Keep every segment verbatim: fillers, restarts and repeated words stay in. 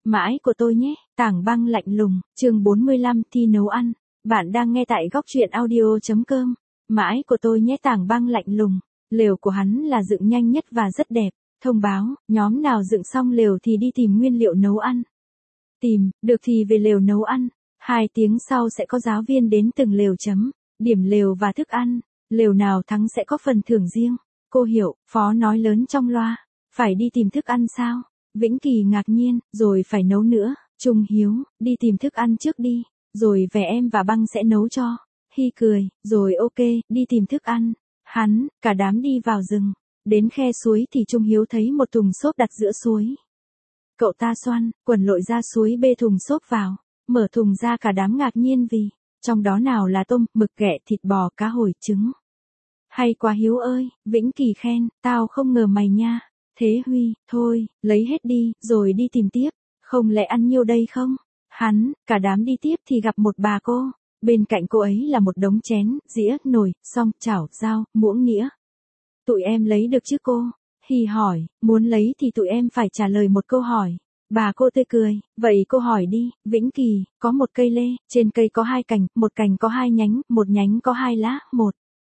Mãi của tôi nhé, Tảng Băng lạnh lùng, chương bốn mươi lăm thi nấu ăn. Bạn đang nghe tại góc truyện audio chấm com. Mãi của tôi nhé, Tảng Băng lạnh lùng. Lều của hắn là dựng nhanh nhất và rất đẹp. Thông báo, nhóm nào dựng xong lều thì đi tìm nguyên liệu nấu ăn. Tìm, được thì về lều nấu ăn. Hai tiếng sau sẽ có giáo viên đến từng lều chấm, điểm lều và thức ăn. Lều nào thắng sẽ có phần thưởng riêng. Cô hiểu, phó nói lớn trong loa. Phải đi tìm thức ăn sao? Vĩnh Kỳ ngạc nhiên, rồi phải nấu nữa. Trung Hiếu, đi tìm thức ăn trước đi, rồi về em và Băng sẽ nấu cho. Hy cười, rồi ok, đi tìm thức ăn. Hắn, cả đám đi vào rừng. Đến khe suối thì Trung Hiếu thấy một thùng xốp đặt giữa suối. Cậu ta xoăn, quần lội ra suối bê thùng xốp vào. Mở thùng ra cả đám ngạc nhiên vì, trong đó nào là tôm, mực ghẹ, thịt bò, cá hồi, trứng. Hay quá Hiếu ơi, Vĩnh Kỳ khen, tao không ngờ mày nha. Thế Huy, thôi, lấy hết đi, rồi đi tìm tiếp. Không lẽ ăn nhiêu đây không? Hắn, cả đám đi tiếp thì gặp một bà cô. Bên cạnh cô ấy là một đống chén, dĩa, nồi, xong, chảo, dao, muỗng nĩa. Tụi em lấy được chứ cô? Hy hỏi, muốn lấy thì tụi em phải trả lời một câu hỏi. Bà cô tươi cười, vậy cô hỏi đi. Vĩnh Kỳ, có một cây lê, trên cây có hai cành, một cành có hai nhánh, một nhánh có hai lá, một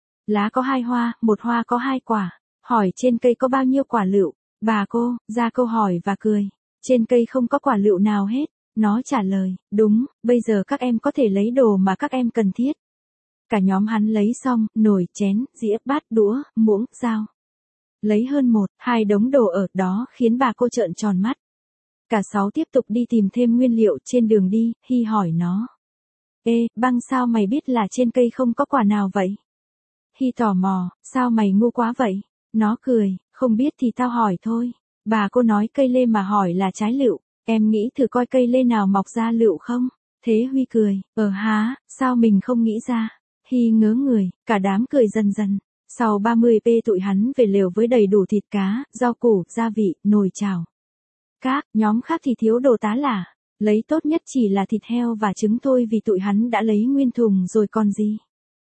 lá có hai hoa, một hoa có hai quả. Hỏi trên cây có bao nhiêu quả lựu? Bà cô, ra câu hỏi và cười. Trên cây không có quả lựu nào hết. Nó trả lời, đúng, bây giờ các em có thể lấy đồ mà các em cần thiết. Cả nhóm hắn lấy xong, nồi, chén, dĩa, bát, đũa, muỗng, dao. Lấy hơn một, hai đống đồ ở đó khiến bà cô trợn tròn mắt. Cả sáu tiếp tục đi tìm thêm nguyên liệu trên đường đi, Hy hỏi nó. Ê, Băng sao mày biết là trên cây không có quả nào vậy? Hy tò mò, sao mày ngu quá vậy? Nó cười, không biết thì tao hỏi thôi. Bà cô nói cây lê mà hỏi là trái lựu, em nghĩ thử coi cây lê nào mọc ra lựu không? Thế Huy cười, ờ há, sao mình không nghĩ ra? Hy ngớ người, cả đám cười dần dần. Sau ba mươi phút tụi hắn về lều với đầy đủ thịt cá, rau củ, gia vị, nồi chảo. Các nhóm khác thì thiếu đồ tá lả. Lấy tốt nhất chỉ là thịt heo và trứng thôi vì tụi hắn đã lấy nguyên thùng rồi còn gì.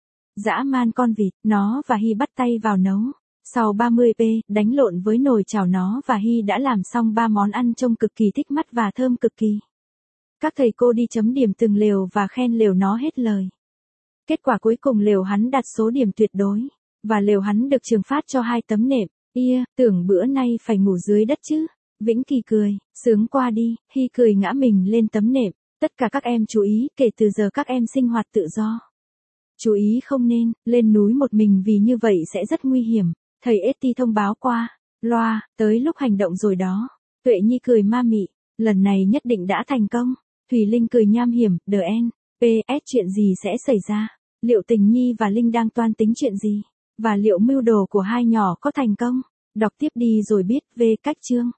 Dã man con vịt, nó và Hy bắt tay vào nấu. Sau ba mươi phút, đánh lộn với nồi chảo nó và Hy đã làm xong ba món ăn trông cực kỳ thích mắt và thơm cực kỳ. Các thầy cô đi chấm điểm từng lều và khen lều nó hết lời. Kết quả cuối cùng lều hắn đạt số điểm tuyệt đối. Và lều hắn được trường phát cho hai tấm nệm. Ia, tưởng bữa nay phải ngủ dưới đất chứ. Vĩnh Kỳ cười, sướng qua đi. Hy cười ngã mình lên tấm nệm. Tất cả các em chú ý, kể từ giờ các em sinh hoạt tự do. Chú ý không nên lên núi một mình vì như vậy sẽ rất nguy hiểm. Thầy ét tê thông báo qua loa, tới lúc hành động rồi đó. Tuệ Nhi cười ma mị, lần này nhất định đã thành công. Thùy Linh cười nham hiểm, đờ en, pê ét chuyện gì sẽ xảy ra? Liệu Tình Nhi và Linh đang toan tính chuyện gì? Và liệu mưu đồ của hai nhỏ có thành công? Đọc tiếp đi rồi biết về cách chương.